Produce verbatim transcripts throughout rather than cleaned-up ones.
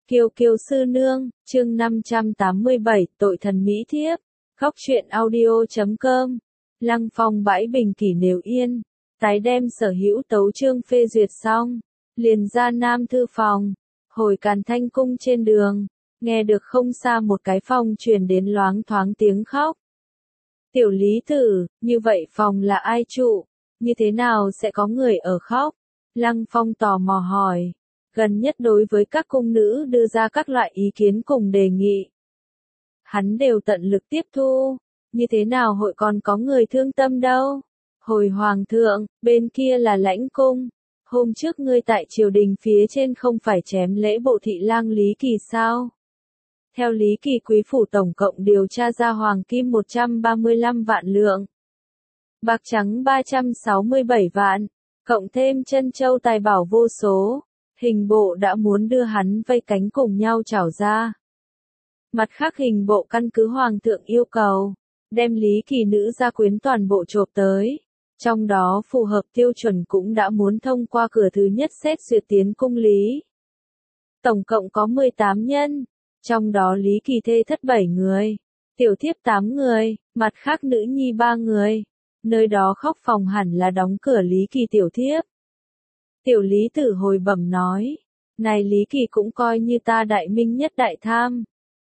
Kiều Kiều sư nương, chương năm trăm tám mươi bảy, tội thần mỹ thiếp. Góc truyện audio chấm com. Lăng Phong bãi bình kỷ nếu yên, tái đem sở hữu tấu chương phê duyệt xong, liền ra Nam thư phòng, hồi Càn Thanh cung trên đường, nghe được không xa một cái phòng truyền đến loáng thoáng tiếng khóc. Tiểu Lý Tử, như vậy phòng là ai trụ, như thế nào sẽ có người ở khóc? Lăng Phong tò mò hỏi. Gần nhất đối với các cung nữ đưa ra các loại ý kiến cùng đề nghị. Hắn đều tận lực tiếp thu, như thế nào hội còn có người thương tâm đâu. Hồi Hoàng thượng, bên kia là Lãnh cung, hôm trước ngươi tại triều đình phía trên không phải chém lễ bộ thị lang Lý Kỳ sao? Theo Lý Kỳ quý phủ tổng cộng điều tra ra hoàng kim một trăm ba mươi lăm vạn lượng, bạc trắng ba trăm sáu mươi bảy vạn, cộng thêm chân châu tài bảo vô số. Hình bộ đã muốn đưa hắn vây cánh cùng nhau trảo ra. Mặt khác hình bộ căn cứ hoàng thượng yêu cầu, đem Lý Kỳ nữ gia quyến toàn bộ chộp tới. Trong đó phù hợp tiêu chuẩn cũng đã muốn thông qua cửa thứ nhất xét duyệt tiến cung Lý. Tổng cộng có mười tám nhân, trong đó Lý Kỳ thê thất bảy người, tiểu thiếp tám người, mặt khác nữ nhi ba người. Nơi đó khóc phòng hẳn là đóng cửa Lý Kỳ tiểu thiếp. Tiểu Lý Tử hồi bẩm nói, này Lý Kỳ cũng coi như ta đại minh nhất đại tham.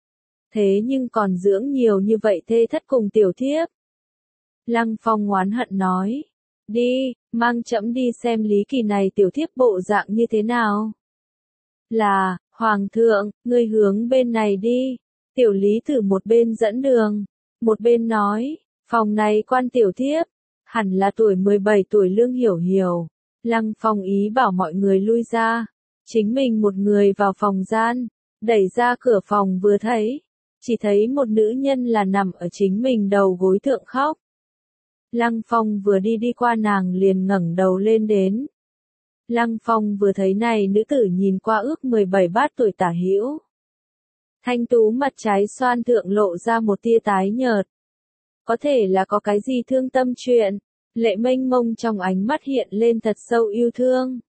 Thế nhưng còn dưỡng nhiều như vậy thê thất cùng tiểu thiếp. Lăng Phong oán hận nói, đi, mang trẫm đi xem Lý Kỳ này tiểu thiếp bộ dạng như thế nào. Là, Hoàng thượng, ngươi hướng bên này đi. Tiểu Lý Tử một bên dẫn đường, một bên nói, phòng này quan tiểu thiếp, hẳn là tuổi mười bảy tuổi Lương Hiểu Hiểu. Lăng Phong ý bảo mọi người lui ra, chính mình một người vào phòng gian, đẩy ra cửa phòng vừa thấy, chỉ thấy một nữ nhân là nằm ở chính mình đầu gối thượng khóc. Lăng Phong vừa đi đi qua nàng liền ngẩng đầu lên đến. Lăng Phong vừa thấy này nữ tử nhìn qua ước mười bảy bát tuổi tả hữu. Thanh tú mặt trái xoan thượng lộ ra một tia tái nhợt. Có thể là có cái gì thương tâm chuyện. Lệ mênh mông trong ánh mắt hiện lên thật sâu yêu thương.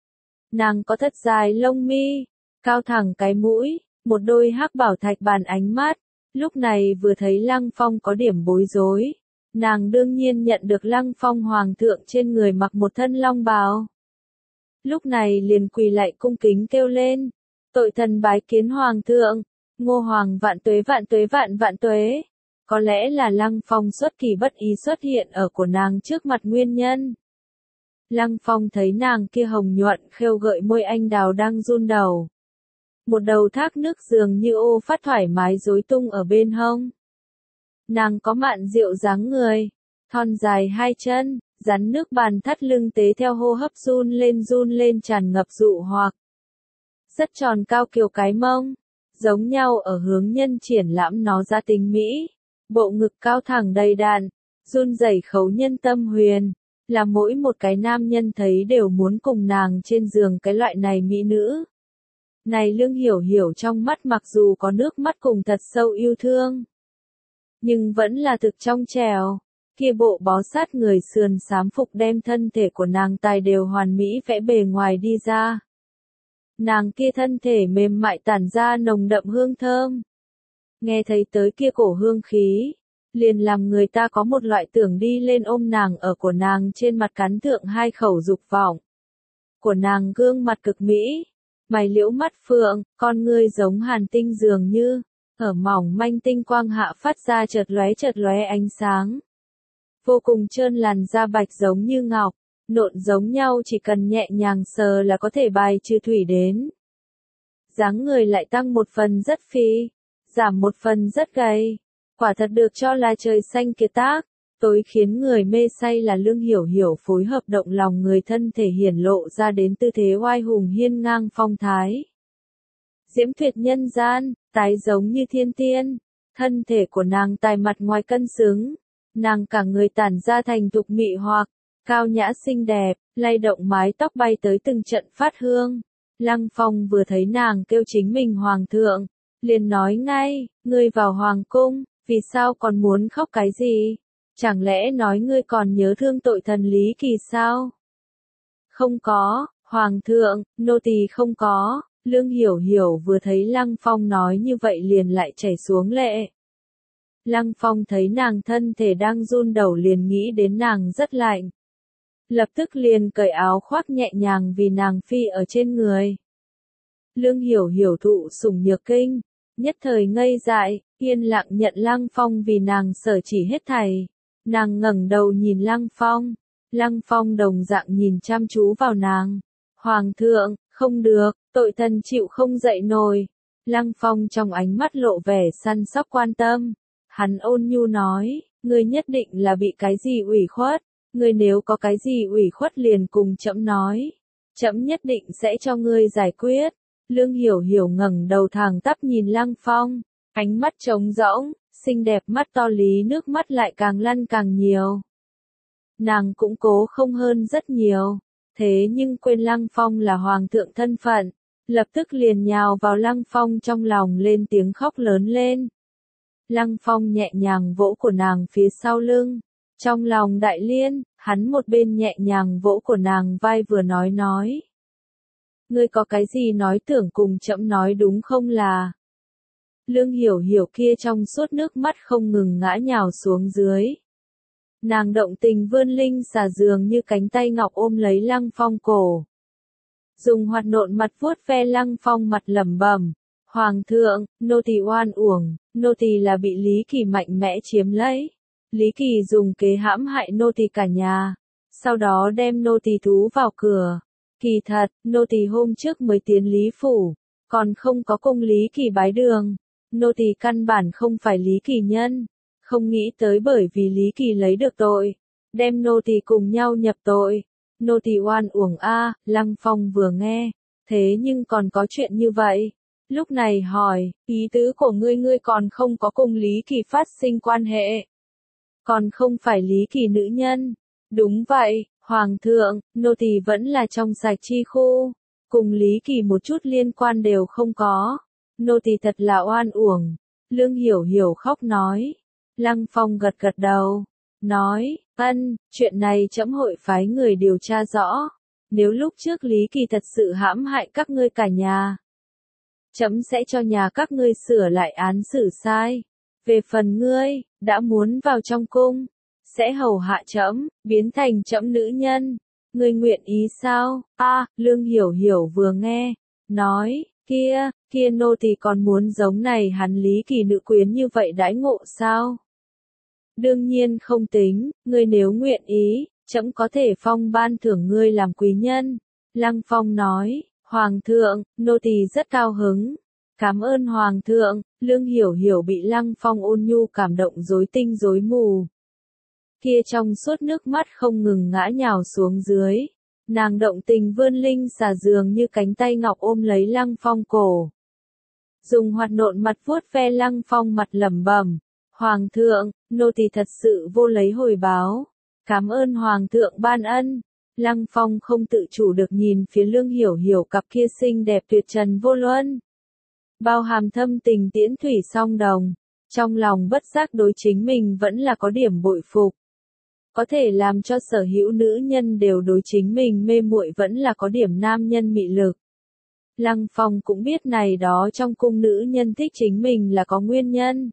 Nàng có thật dài lông mi, cao thẳng cái mũi, một đôi hắc bảo thạch bàn ánh mắt. Lúc này vừa thấy Lăng Phong có điểm bối rối. Nàng đương nhiên nhận được Lăng Phong hoàng thượng trên người mặc một thân long bào. Lúc này liền quỳ lạy cung kính kêu lên. Tội thần bái kiến hoàng thượng, Ngô hoàng vạn tuế vạn tuế vạn vạn tuế. Có lẽ là Lăng Phong xuất kỳ bất ý xuất hiện ở của nàng trước mặt nguyên nhân. Lăng Phong thấy nàng kia hồng nhuận khêu gợi môi anh đào đang run đầu. Một đầu thác nước dường như ô phát thoải mái rối tung ở bên hông. Nàng có mạn diệu dáng người, thon dài hai chân, rắn nước bàn thắt lưng tế theo hô hấp run lên run lên tràn ngập dụ hoặc. Rất tròn cao kiều cái mông, giống nhau ở hướng nhân triển lãm nó ra tình mỹ. Bộ ngực cao thẳng đầy đặn, run rẩy khấu nhân tâm huyền, là mỗi một cái nam nhân thấy đều muốn cùng nàng trên giường cái loại này mỹ nữ. Này Lương Hiểu Hiểu trong mắt mặc dù có nước mắt cùng thật sâu yêu thương, nhưng vẫn là thực trong trẻo, kia bộ bó sát người sườn xám phục đem thân thể của nàng tài đều hoàn mỹ vẽ bề ngoài đi ra. Nàng kia thân thể mềm mại tản ra nồng đậm hương thơm. Nghe thấy tới kia cổ hương khí, liền làm người ta có một loại tưởng đi lên ôm nàng ở của nàng trên mặt cắn thượng hai khẩu dục vọng. Của nàng gương mặt cực mỹ, mày liễu mắt phượng, con ngươi giống hàn tinh dường như, ở mỏng manh tinh quang hạ phát ra chợt lóe chợt lóe ánh sáng. Vô cùng trơn làn da bạch giống như ngọc, nộn giống nhau chỉ cần nhẹ nhàng sờ là có thể bài trừ thủy đến. Dáng người lại tăng một phần rất phi. Giảm một phần rất gầy, quả thật được cho là trời xanh kiệt tác, tối khiến người mê say là Lương Hiểu Hiểu phối hợp động lòng người thân thể hiển lộ ra đến tư thế oai hùng hiên ngang phong thái. Diễm tuyệt nhân gian, tái giống như thiên tiên, thân thể của nàng tài mặt ngoài cân xứng, nàng cả người tản ra thành thục mị hoặc, cao nhã xinh đẹp, lay động mái tóc bay tới từng trận phát hương. Lăng Phong vừa thấy nàng kêu chính mình hoàng thượng, liền nói ngay, ngươi vào hoàng cung, vì sao còn muốn khóc cái gì? Chẳng lẽ nói ngươi còn nhớ thương tội thần Lý Kỳ sao? Không có, hoàng thượng, nô tỳ không có. Lương Hiểu Hiểu vừa thấy Lăng Phong nói như vậy liền lại chảy xuống lệ. Lăng Phong thấy nàng thân thể đang run đầu liền nghĩ đến nàng rất lạnh. Lập tức liền cởi áo khoác nhẹ nhàng vì nàng phi ở trên người. Lương Hiểu Hiểu thụ sủng nhược kinh, nhất thời ngây dại, yên lặng nhận Lăng Phong vì nàng sở chỉ hết thảy. Nàng ngẩng đầu nhìn Lăng Phong, Lăng Phong đồng dạng nhìn chăm chú vào nàng. Hoàng thượng, không được, tội thần chịu không dậy nổi. Lăng Phong trong ánh mắt lộ vẻ săn sóc quan tâm. Hắn ôn nhu nói, ngươi nhất định là bị cái gì ủy khuất, ngươi nếu có cái gì ủy khuất liền cùng trẫm nói. Trẫm nhất định sẽ cho ngươi giải quyết. Lương Hiểu Hiểu ngẩng đầu thẳng tắp nhìn Lăng Phong, ánh mắt trống rỗng, xinh đẹp mắt to lý nước mắt lại càng lăn càng nhiều. Nàng cũng cố không hơn rất nhiều, thế nhưng quên Lăng Phong là hoàng thượng thân phận, lập tức liền nhào vào Lăng Phong trong lòng lên tiếng khóc lớn lên. Lăng Phong nhẹ nhàng vỗ của nàng phía sau lưng, trong lòng đại liên, hắn một bên nhẹ nhàng vỗ của nàng vai vừa nói nói. Ngươi có cái gì nói tưởng cùng trẫm nói đúng không là? Lương Hiểu Hiểu kia trong suốt nước mắt không ngừng ngã nhào xuống dưới. Nàng động tình vươn linh xà dường như cánh tay ngọc ôm lấy Lăng Phong cổ. Dùng hoạt nộn mặt vuốt ve Lăng Phong mặt lẩm bẩm. Hoàng thượng, nô tỳ oan uổng, nô tỳ là bị Lý Kỳ mạnh mẽ chiếm lấy. Lý Kỳ dùng kế hãm hại nô tỳ cả nhà. Sau đó đem nô tỳ thú vào cửa. Kỳ thật, nô tỳ hôm trước mới tiến Lý Phủ, còn không có cung Lý Kỳ bái đường. Nô tỳ căn bản không phải Lý Kỳ nhân, không nghĩ tới bởi vì Lý Kỳ lấy được tội, đem nô tỳ cùng nhau nhập tội. Nô tỳ oan uổng a. Lăng Phong vừa nghe, thế nhưng còn có chuyện như vậy. Lúc này hỏi, ý tứ của ngươi ngươi còn không có cùng Lý Kỳ phát sinh quan hệ. Còn không phải Lý Kỳ nữ nhân. Đúng vậy, Hoàng thượng, nô tỳ vẫn là trong sạch chi khu, cùng Lý Kỳ một chút liên quan đều không có. Nô tỳ thật là oan uổng. Lương Hiểu Hiểu khóc nói. Lăng Phong gật gật đầu, nói, ân, chuyện này trẫm hội phái người điều tra rõ. Nếu lúc trước Lý Kỳ thật sự hãm hại các ngươi cả nhà, trẫm sẽ cho nhà các ngươi sửa lại án xử sai. Về phần ngươi, đã muốn vào trong cung, sẽ hầu hạ trẫm, biến thành trẫm nữ nhân. Ngươi nguyện ý sao? A, à, Lương Hiểu Hiểu vừa nghe, nói, kia, kia nô tỳ còn muốn giống này hắn Lý Kỳ nữ quyến như vậy đãi ngộ sao? Đương nhiên không tính, ngươi nếu nguyện ý, trẫm có thể phong ban thưởng ngươi làm quý nhân. Lăng Phong nói, Hoàng thượng, nô tỳ rất cao hứng. Cảm ơn Hoàng thượng. Lương Hiểu Hiểu bị Lăng Phong ôn nhu cảm động rối tinh rối mù. Kia trong suốt nước mắt không ngừng ngã nhào xuống dưới. Nàng động tình vươn linh xà dường như cánh tay ngọc ôm lấy Lăng Phong cổ. Dùng hoạt nộn mặt vuốt ve Lăng Phong mặt lẩm bẩm. Hoàng thượng, nô tỳ thật sự vô lấy hồi báo. Cảm ơn Hoàng thượng ban ân. Lăng Phong không tự chủ được nhìn phía Lương Hiểu Hiểu cặp kia xinh đẹp tuyệt trần vô luân. Bao hàm thâm tình tiễn thủy song đồng. Trong lòng bất giác đối chính mình vẫn là có điểm bội phục. Có thể làm cho sở hữu nữ nhân đều đối chính mình mê muội vẫn là có điểm nam nhân mị lực. Lăng Phong cũng biết này đó trong cung nữ nhân thích chính mình là có nguyên nhân.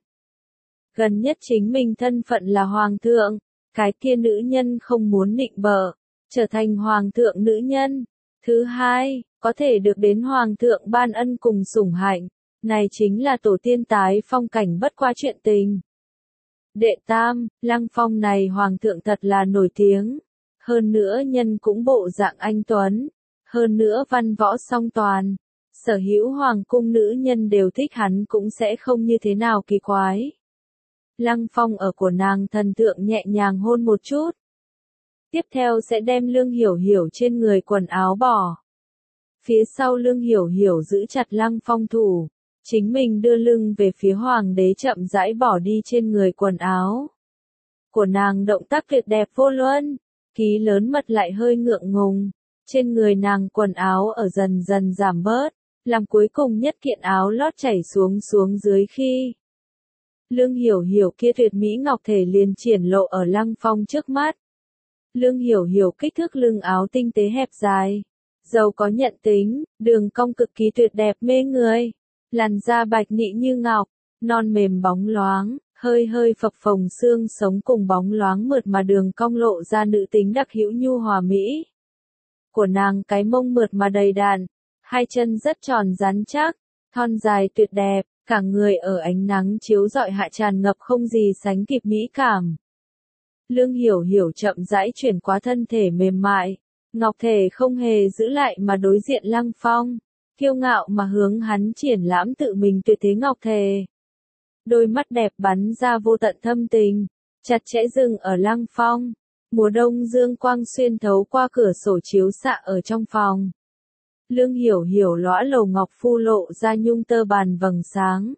Gần nhất chính mình thân phận là hoàng thượng, cái kia nữ nhân không muốn nịnh bợ, trở thành hoàng thượng nữ nhân. Thứ hai, có thể được đến hoàng thượng ban ân cùng sủng hạnh, này chính là tổ tiên tái phong cảnh bất qua chuyện tình. Đệ tam, Lăng Phong này hoàng thượng thật là nổi tiếng, hơn nữa nhân cũng bộ dạng anh tuấn, hơn nữa văn võ song toàn, sở hữu hoàng cung nữ nhân đều thích hắn cũng sẽ không như thế nào kỳ quái. Lăng Phong ở của nàng thần tượng nhẹ nhàng hôn một chút. Tiếp theo sẽ đem Lương Hiểu Hiểu trên người quần áo bỏ. Phía sau Lương Hiểu Hiểu giữ chặt Lăng Phong thủ. Chính mình đưa lưng về phía hoàng đế chậm rãi bỏ đi trên người quần áo. Của nàng động tác tuyệt đẹp vô luân. Ký lớn mật lại hơi ngượng ngùng. Trên người nàng quần áo ở dần dần giảm bớt. Làm cuối cùng nhất kiện áo lót chảy xuống xuống dưới khi. Lương Hiểu Hiểu kia tuyệt mỹ ngọc thể liền triển lộ ở Lăng Phong trước mắt. Lương Hiểu Hiểu kích thước lưng áo tinh tế hẹp dài. Giàu có nhận tính, đường cong cực kỳ tuyệt đẹp mê người. Làn da bạch nị như ngọc, non mềm bóng loáng, hơi hơi phập phồng xương sống cùng bóng loáng mượt mà đường cong lộ ra nữ tính đặc hữu nhu hòa mỹ. Của nàng cái mông mượt mà đầy đặn, hai chân rất tròn rắn chắc, thon dài tuyệt đẹp, cả người ở ánh nắng chiếu rọi hạ tràn ngập không gì sánh kịp mỹ cảm. Lương Hiểu Hiểu chậm rãi chuyển qua thân thể mềm mại, ngọc thể không hề giữ lại mà đối diện Lăng Phong, kiêu ngạo mà hướng hắn triển lãm tự mình tuyệt thế ngọc thể. Đôi mắt đẹp bắn ra vô tận thâm tình, chặt chẽ dừng ở Lăng Phong. Mùa đông dương quang xuyên thấu qua cửa sổ chiếu xạ ở trong phòng. Lương Hiểu Hiểu lõa lầu ngọc phu lộ ra nhung tơ bàn vầng sáng.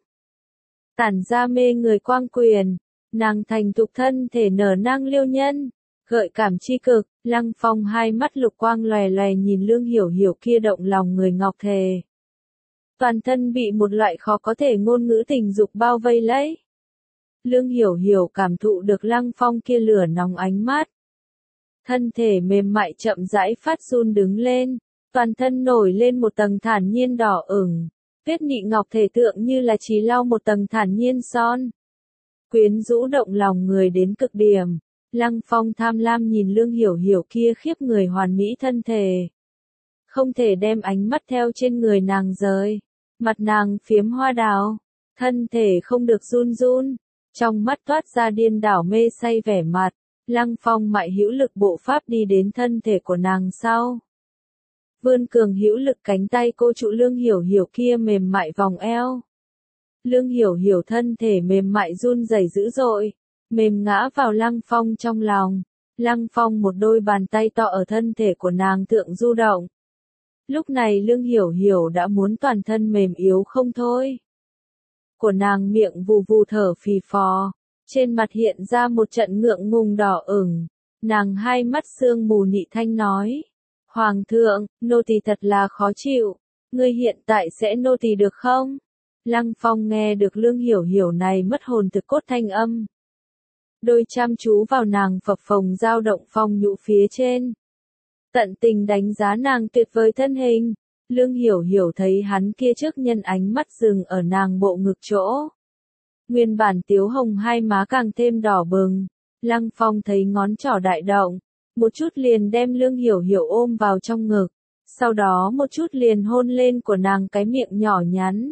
Tản ra mê người quang quyền, nàng thành thục thân thể nở nang liêu nhân, gợi cảm chi cực. Lăng Phong hai mắt lục quang lòe lòe nhìn Lương Hiểu Hiểu kia động lòng người ngọc thề. Toàn thân bị một loại khó có thể ngôn ngữ tình dục bao vây lấy. Lương Hiểu Hiểu cảm thụ được Lăng Phong kia lửa nóng ánh mắt. Thân thể mềm mại chậm rãi phát run đứng lên, toàn thân nổi lên một tầng thản nhiên đỏ ửng, tuyết nị ngọc thể tượng như là chỉ lau một tầng thản nhiên son. Quyến rũ động lòng người đến cực điểm, Lăng Phong tham lam nhìn Lương Hiểu Hiểu kia khiếp người hoàn mỹ thân thể. Không thể đem ánh mắt theo trên người nàng rời, mặt nàng phiếm hoa đào, thân thể không được run run, trong mắt toát ra điên đảo mê say vẻ mặt. Lăng Phong mại hữu lực bộ pháp đi đến thân thể của nàng sau. Vươn cường hữu lực cánh tay cô trụ Lương Hiểu Hiểu kia mềm mại vòng eo. Lương Hiểu Hiểu thân thể mềm mại run rẩy dữ dội, mềm ngã vào Lăng Phong trong lòng. Lăng Phong một đôi bàn tay to ở thân thể của nàng thượng du động. Lúc này Lương Hiểu Hiểu đã muốn toàn thân mềm yếu không thôi. Của nàng miệng vù vù thở phì phò. Trên mặt hiện ra một trận ngượng ngùng đỏ ửng, nàng hai mắt sương mù nị thanh nói. Hoàng thượng, nô tỳ thật là khó chịu, ngươi hiện tại sẽ nô tỳ được không? Lăng Phong nghe được Lương Hiểu Hiểu này mất hồn thực cốt thanh âm. Đôi chăm chú vào nàng phập phồng dao động phong nhũ phía trên. Tận tình đánh giá nàng tuyệt vời thân hình, Lương Hiểu Hiểu thấy hắn kia trước nhân ánh mắt dừng ở nàng bộ ngực chỗ. Nguyên bản tiếu hồng hai má càng thêm đỏ bừng, Lăng Phong thấy ngón trỏ đại động, một chút liền đem Lương Hiểu Hiểu ôm vào trong ngực, sau đó một chút liền hôn lên của nàng cái miệng nhỏ nhắn.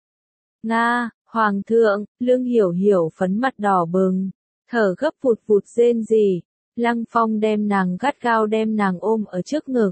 Nga, Hoàng thượng, Lương Hiểu Hiểu phấn mặt đỏ bừng, thở gấp vụt vụt rên rỉ, Lăng Phong đem nàng gắt gao đem nàng ôm ở trước ngực.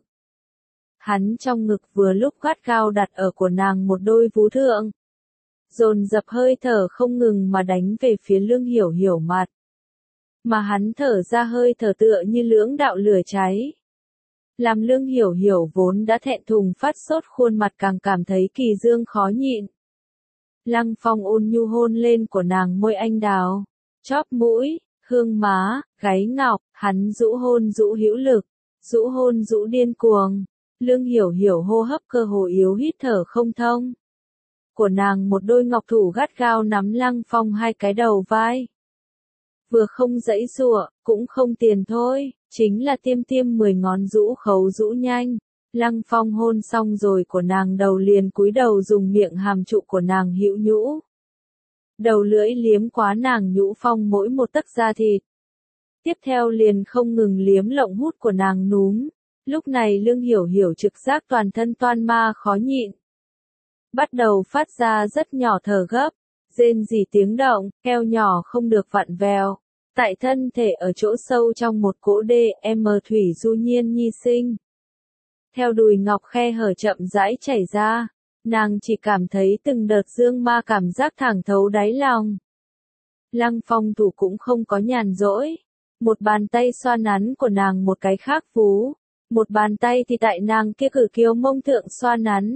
Hắn trong ngực vừa lúc gắt gao đặt ở của nàng một đôi vú thượng. Dồn dập hơi thở không ngừng mà đánh về phía Lương Hiểu Hiểu mặt. Mà hắn thở ra hơi thở tựa như lưỡng đạo lửa cháy. Làm Lương Hiểu Hiểu vốn đã thẹn thùng phát sốt khuôn mặt càng cảm thấy kỳ dương khó nhịn. Lăng Phong ôn nhu hôn lên của nàng môi anh đào, chóp mũi, hương má, gáy ngọc, hắn rũ hôn rũ hữu lực, rũ hôn rũ điên cuồng. Lương Hiểu Hiểu hô hấp cơ hồ yếu hít thở không thông. Của nàng một đôi ngọc thủ gắt gao nắm Lăng Phong hai cái đầu vai. Vừa không dãy giụa, cũng không tiền thôi, chính là tiêm tiêm mười ngón rũ khấu rũ nhanh. Lăng Phong hôn xong rồi của nàng đầu liền cúi đầu dùng miệng hàm trụ của nàng hữu nhũ. Đầu lưỡi liếm quá nàng nhũ phong mỗi một tấc da thịt. Tiếp theo liền không ngừng liếm lộng hút của nàng núm. Lúc này Lương Hiểu Hiểu trực giác toàn thân toan ma khó nhịn. Bắt đầu phát ra rất nhỏ thở gấp, rên rỉ tiếng động, eo nhỏ không được vặn vẹo. Tại thân thể ở chỗ sâu trong một cỗ đê em thủy du nhiên nhi sinh. Theo đùi ngọc khe hở chậm rãi chảy ra, nàng chỉ cảm thấy từng đợt dương ma cảm giác thẳng thấu đáy lòng. Lăng Phong thủ cũng không có nhàn rỗi, một bàn tay xoa nắn của nàng một cái khác vú, một bàn tay thì tại nàng kia cử kiều mông thượng xoa nắn.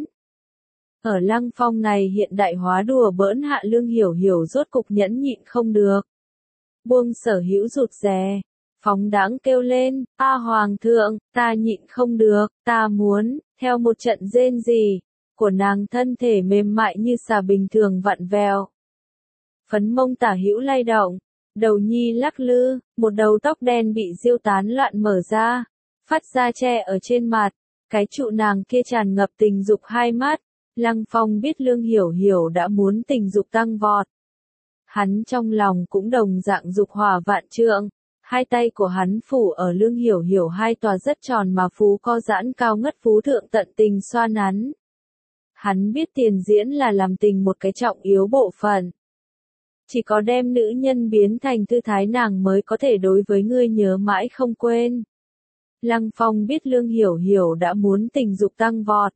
Ở Lăng Phong này hiện đại hóa đùa bỡn hạ Lương Hiểu Hiểu rốt cục nhẫn nhịn không được. Buông sở hữu rụt rè, phóng đãng kêu lên, a Hoàng thượng, ta nhịn không được, ta muốn, theo một trận rên rỉ, của nàng thân thể mềm mại như xà bình thường vặn vẹo. Phấn mông tả hữu lay động, đầu nhi lắc lư, một đầu tóc đen bị diêu tán loạn mở ra, phát ra che ở trên mặt, Cái trụ nàng kia tràn ngập tình dục hai mắt, Lăng Phong biết Lương Hiểu Hiểu đã muốn tình dục tăng vọt. Hắn trong lòng cũng đồng dạng dục hỏa vạn trượng, hai tay của hắn phủ ở Lương Hiểu Hiểu hai tòa rất tròn mà phú co giãn cao ngất phú thượng tận tình xoa nắn. Hắn biết tiền diễn là làm tình một cái trọng yếu bộ phận. Chỉ có đem nữ nhân biến thành tư thái nàng mới có thể đối với ngươi nhớ mãi không quên. Lăng Phong biết Lương Hiểu Hiểu đã muốn tình dục tăng vọt.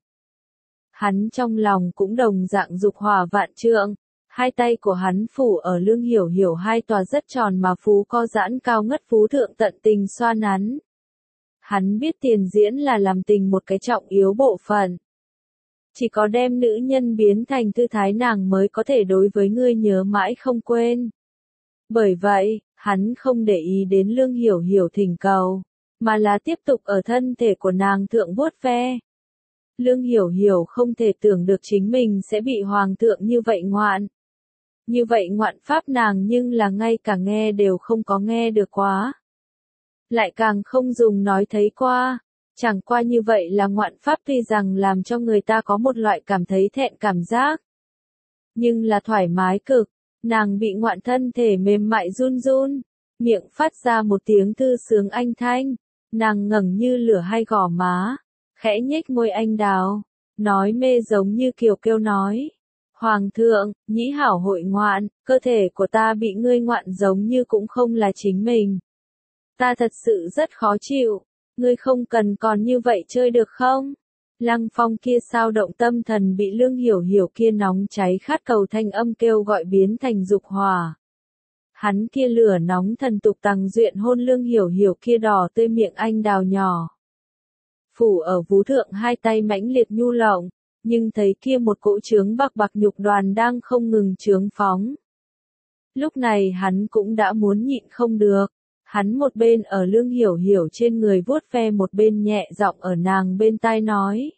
Hắn trong lòng cũng đồng dạng dục hỏa vạn trượng, hai tay của hắn phủ ở Lương Hiểu Hiểu hai tòa rất tròn mà phú co giãn cao ngất phú thượng tận tình xoa nắn. Hắn biết tiền diễn là làm tình một cái trọng yếu bộ phận. Chỉ có đem nữ nhân biến thành tư thái nàng mới có thể đối với ngươi nhớ mãi không quên. Bởi vậy, hắn không để ý đến Lương Hiểu Hiểu thỉnh cầu, mà là tiếp tục ở thân thể của nàng thượng vuốt ve. Lương Hiểu Hiểu không thể tưởng được chính mình sẽ bị hoàng thượng như vậy ngoạn. Như vậy ngoạn pháp nàng nhưng là ngay cả nghe đều không có nghe được quá. Lại càng không dùng nói thấy qua. Chẳng qua như vậy là ngoạn pháp tuy rằng làm cho người ta có một loại cảm thấy thẹn cảm giác. Nhưng là thoải mái cực, nàng bị ngoạn thân thể mềm mại run run, miệng phát ra một tiếng thư sướng anh thanh, nàng ngẩng như lửa hai gò má, khẽ nhếch môi anh đào, nói mê giống như kiều kêu nói. Hoàng thượng, nhĩ hảo hội ngoạn, cơ thể của ta bị ngươi ngoạn giống như cũng không là chính mình. Ta thật sự rất khó chịu. Ngươi không cần còn như vậy chơi được không? Lăng Phong kia sao động tâm thần bị Lương Hiểu Hiểu kia nóng cháy khát cầu thanh âm kêu gọi biến thành dục hỏa. Hắn kia lửa nóng thần tục tằng duyện hôn Lương Hiểu Hiểu kia đỏ tươi miệng anh đào nhỏ. Phủ ở vú thượng hai tay mãnh liệt nhu lộng, nhưng thấy kia một cỗ trướng bạc bạc nhục đoàn đang không ngừng trướng phóng. Lúc này hắn cũng đã muốn nhịn không được. Hắn một bên ở Lương Hiểu Hiểu trên người vuốt ve một bên nhẹ giọng ở nàng bên tai nói.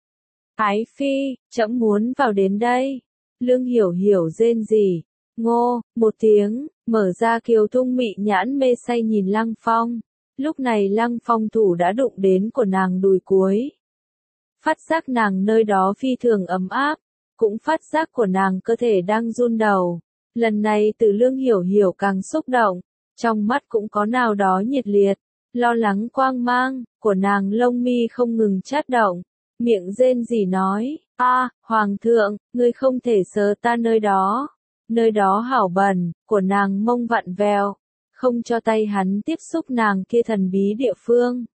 Ái phi, trẫm muốn vào đến đây. Lương Hiểu Hiểu rên rỉ, ngô, một tiếng, mở ra kiều thung mị nhãn mê say nhìn Lăng Phong. Lúc này Lăng Phong thủ đã đụng đến của nàng đùi cuối. Phát giác nàng nơi đó phi thường ấm áp, cũng phát giác của nàng cơ thể đang run đầu. Lần này từ Lương Hiểu Hiểu càng xúc động. Trong mắt cũng có nào đó nhiệt liệt, lo lắng quang mang, của nàng lông mi không ngừng chát động, miệng rên rỉ nói, a, hoàng thượng, ngươi không thể sờ ta nơi đó, nơi đó hảo bẩn, của nàng mông vặn vẹo, không cho tay hắn tiếp xúc nàng kia thần bí địa phương,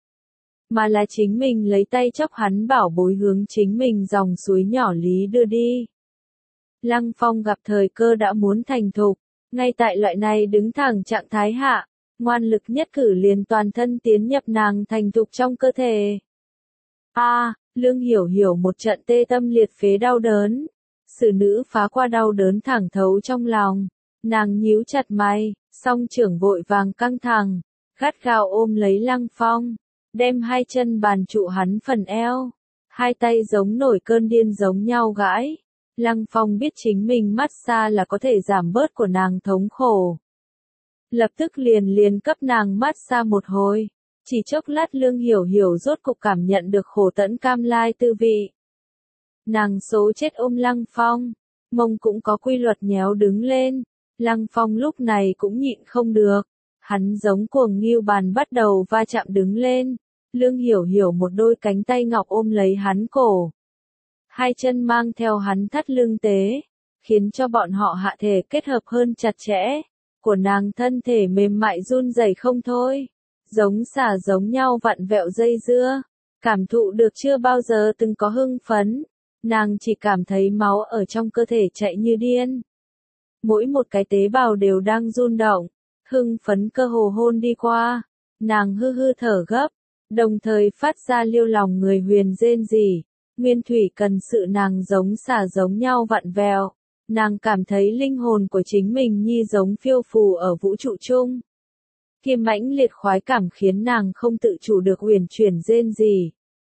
mà là chính mình lấy tay chọc hắn bảo bối hướng chính mình dòng suối nhỏ lý đưa đi. Lăng Phong gặp thời cơ đã muốn thành thục. Ngay tại loại này đứng thẳng trạng thái hạ, ngoan lực nhất cử liền toàn thân tiến nhập nàng thành thục trong cơ thể. A, à, Lương Hiểu Hiểu một trận tê tâm liệt phế đau đớn. Xử nữ phá qua đau đớn thẳng thấu trong lòng. Nàng nhíu chặt mày, song trưởng vội vàng căng thẳng, gắt gao ôm lấy Lăng Phong, đem hai chân bàn trụ hắn phần eo, hai tay giống nổi cơn điên giống nhau gãi. Lăng Phong biết chính mình massage là có thể giảm bớt của nàng thống khổ. Lập tức liền liền cấp nàng massage một hồi. Chỉ chốc lát Lương Hiểu Hiểu rốt cục cảm nhận được khổ tẫn cam lai tư vị. Nàng số chết ôm Lăng Phong, mông cũng có quy luật nhéo đứng lên. Lăng Phong lúc này cũng nhịn không được. Hắn giống cuồng nghiêu bàn bắt đầu va chạm đứng lên. Lương Hiểu Hiểu một đôi cánh tay ngọc ôm lấy hắn cổ. Hai chân mang theo hắn thắt lưng tế, khiến cho bọn họ hạ thể kết hợp hơn chặt chẽ, của nàng thân thể mềm mại run rẩy không thôi, giống xả giống nhau vặn vẹo dây dưa, cảm thụ được chưa bao giờ từng có hưng phấn, nàng chỉ cảm thấy máu ở trong cơ thể chạy như điên. Mỗi một cái tế bào đều đang run động, hưng phấn cơ hồ hôn đi qua, nàng hư hư thở gấp, đồng thời phát ra liêu lòng người huyền rên rỉ. Nguyên thủy cần sự nàng giống xả giống nhau vặn vẹo, nàng cảm thấy linh hồn của chính mình như giống phiêu phù ở vũ trụ chung. Kia mãnh liệt khoái cảm khiến nàng không tự chủ được huyền chuyển rên rỉ.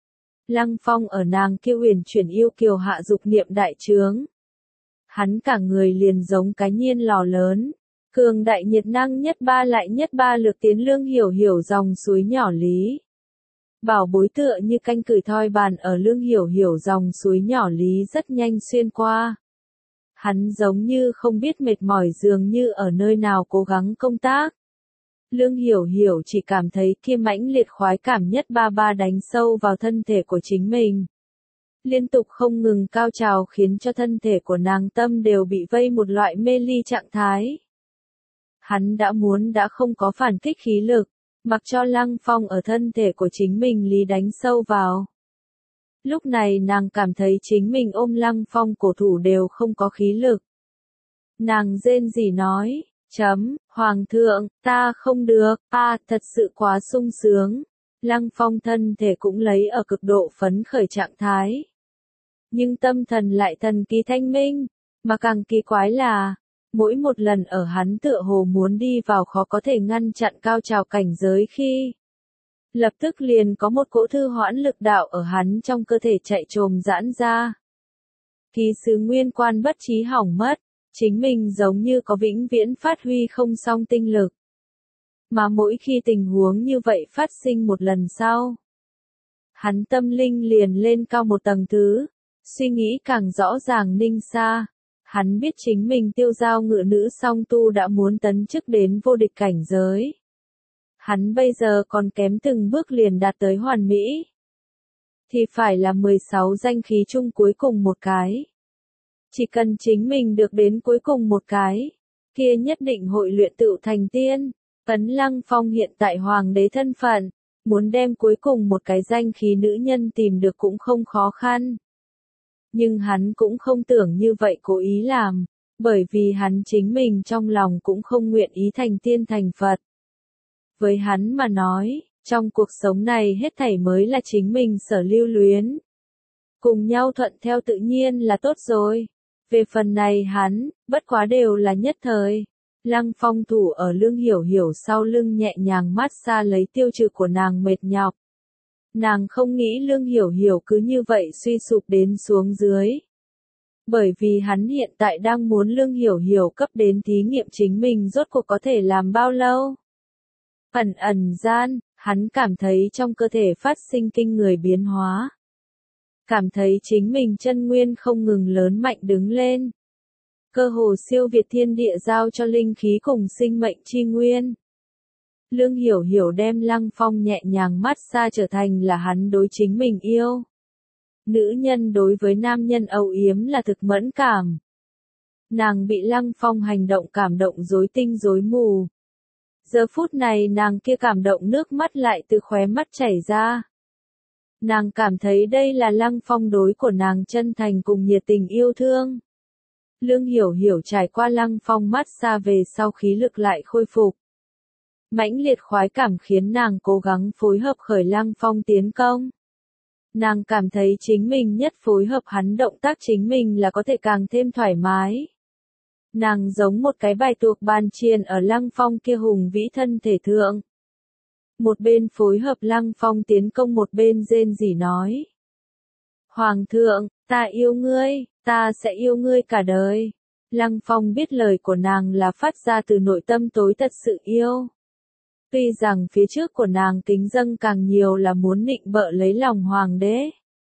Lăng Phong ở nàng kia huyền chuyển yêu kiều hạ dục niệm đại trướng. Hắn cả người liền giống cái nhiên lò lớn, cường đại nhiệt năng nhất ba lại nhất ba lược tiến Lương Hiểu Hiểu dòng suối nhỏ lý. Bảo bối tựa như canh cửi thoi bàn ở Lương Hiểu Hiểu dòng suối nhỏ lý rất nhanh xuyên qua. Hắn giống như không biết mệt mỏi dường như ở nơi nào cố gắng công tác. Lương Hiểu Hiểu chỉ cảm thấy kia mãnh liệt khoái cảm nhất ba ba đánh sâu vào thân thể của chính mình. Liên tục không ngừng cao trào khiến cho thân thể của nàng tâm đều bị vây một loại mê ly trạng thái. Hắn đã muốn đã không có phản kích khí lực, mặc cho Lăng Phong ở thân thể của chính mình lý đánh sâu vào. Lúc này nàng cảm thấy chính mình ôm Lăng Phong cổ thủ đều không có khí lực. Nàng rên rỉ nói, chấm, Hoàng thượng, ta không được, a thật sự quá sung sướng. Lăng Phong thân thể cũng lấy ở cực độ phấn khởi trạng thái. Nhưng tâm thần lại thần kỳ thanh minh, mà càng kỳ quái là, mỗi một lần ở hắn tựa hồ muốn đi vào khó có thể ngăn chặn cao trào cảnh giới khi lập tức liền có một cỗ thư hoãn lực đạo ở hắn trong cơ thể chạy trồm giãn ra. Ký sứ nguyên quan bất trí hỏng mất, chính mình giống như có vĩnh viễn phát huy không xong tinh lực. Mà mỗi khi tình huống như vậy phát sinh một lần sau, hắn tâm linh liền lên cao một tầng thứ, suy nghĩ càng rõ ràng ninh xa. Hắn biết chính mình tiêu giao ngự nữ song tu đã muốn tấn chức đến vô địch cảnh giới. Hắn bây giờ còn kém từng bước liền đạt tới hoàn mỹ. Thì phải là mười sáu danh khí chung cuối cùng một cái. Chỉ cần chính mình được đến cuối cùng một cái, kia nhất định hội luyện tựu thành tiên. Ấn Lăng Phong hiện tại hoàng đế thân phận, muốn đem cuối cùng một cái danh khí nữ nhân tìm được cũng không khó khăn. Nhưng hắn cũng không tưởng như vậy cố ý làm, bởi vì hắn chính mình trong lòng cũng không nguyện ý thành tiên thành Phật. Với hắn mà nói, trong cuộc sống này hết thảy mới là chính mình sở lưu luyến. Cùng nhau thuận theo tự nhiên là tốt rồi. Về phần này hắn, bất quá đều là nhất thời. Lăng Phong thủ ở Lương Hiểu Hiểu sau lưng nhẹ nhàng mát xa lấy tiêu trừ của nàng mệt nhọc. Nàng không nghĩ Lương Hiểu Hiểu cứ như vậy suy sụp đến xuống dưới. Bởi vì hắn hiện tại đang muốn Lương Hiểu Hiểu cấp đến thí nghiệm chính mình rốt cuộc có thể làm bao lâu. Ẩn ẩn gian, hắn cảm thấy trong cơ thể phát sinh kinh người biến hóa. Cảm thấy chính mình chân nguyên không ngừng lớn mạnh đứng lên. Cơ hồ siêu việt thiên địa giao cho linh khí cùng sinh mệnh chi nguyên. Lương Hiểu Hiểu đem Lăng Phong nhẹ nhàng mát xa trở thành là hắn đối chính mình yêu. Nữ nhân đối với nam nhân âu yếm là thực mẫn cảm. Nàng bị Lăng Phong hành động cảm động rối tinh rối mù. Giờ phút này nàng kia cảm động nước mắt lại từ khóe mắt chảy ra. Nàng cảm thấy đây là Lăng Phong đối của nàng chân thành cùng nhiệt tình yêu thương. Lương Hiểu Hiểu trải qua Lăng Phong mát xa về sau khí lực lại khôi phục. Mãnh liệt khoái cảm khiến nàng cố gắng phối hợp khởi Lăng Phong tiến công. Nàng cảm thấy chính mình nhất phối hợp hắn động tác chính mình là có thể càng thêm thoải mái. Nàng giống một cái bài tuộc bàn chiền ở Lăng Phong kia hùng vĩ thân thể thượng. Một bên phối hợp Lăng Phong tiến công một bên rên rỉ nói. Hoàng thượng, ta yêu ngươi, ta sẽ yêu ngươi cả đời. Lăng Phong biết lời của nàng là phát ra từ nội tâm tối thật sự yêu. Tuy rằng phía trước của nàng kính dâng càng nhiều là muốn nịnh bợ lấy lòng hoàng đế.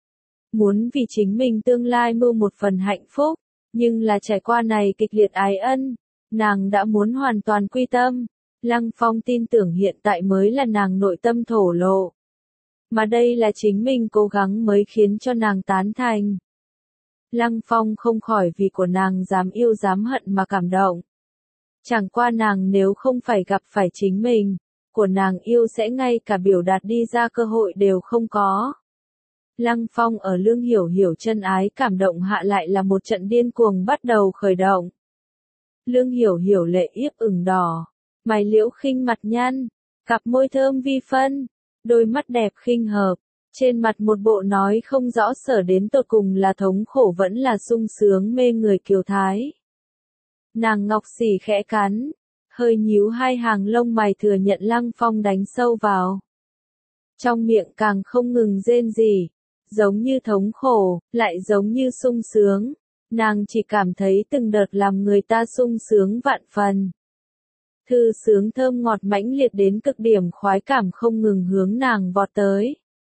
Muốn vì chính mình tương lai mưu một phần hạnh phúc, nhưng là trải qua này kịch liệt ái ân, nàng đã muốn hoàn toàn quy tâm. Lăng Phong tin tưởng hiện tại mới là nàng nội tâm thổ lộ. Mà đây là chính mình cố gắng mới khiến cho nàng tán thành. Lăng Phong không khỏi vì của nàng dám yêu dám hận mà cảm động. Chẳng qua nàng nếu không phải gặp phải chính mình, của nàng yêu sẽ ngay cả biểu đạt đi ra cơ hội đều không có. Lăng Phong ở Lương Hiểu Hiểu chân ái cảm động hạ lại là một trận điên cuồng bắt đầu khởi động. Lương Hiểu Hiểu lệ yếp ửng đỏ, mày liễu khinh mặt nhăn, cặp môi thơm vi phân, đôi mắt đẹp khinh hợp, trên mặt một bộ nói không rõ sở đến tột cùng là thống khổ vẫn là sung sướng mê người kiều thái. Nàng ngọc xỉ khẽ cắn, hơi nhíu hai hàng lông mày thừa nhận Lăng Phong đánh sâu vào. Trong miệng càng không ngừng rên rỉ, giống như thống khổ, lại giống như sung sướng. Nàng chỉ cảm thấy từng đợt làm người ta sung sướng vạn phần. Thư sướng thơm ngọt mãnh liệt đến cực điểm khoái cảm không ngừng hướng nàng vọt tới.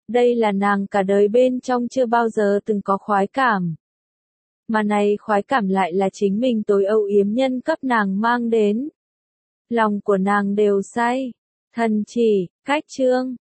Đây là nàng cả đời bên trong chưa bao giờ từng có khoái cảm. Mà này khoái cảm lại là chính mình tối âu yếm nhân cấp nàng mang đến. Lòng của nàng đều say. Thần chỉ, cách chương.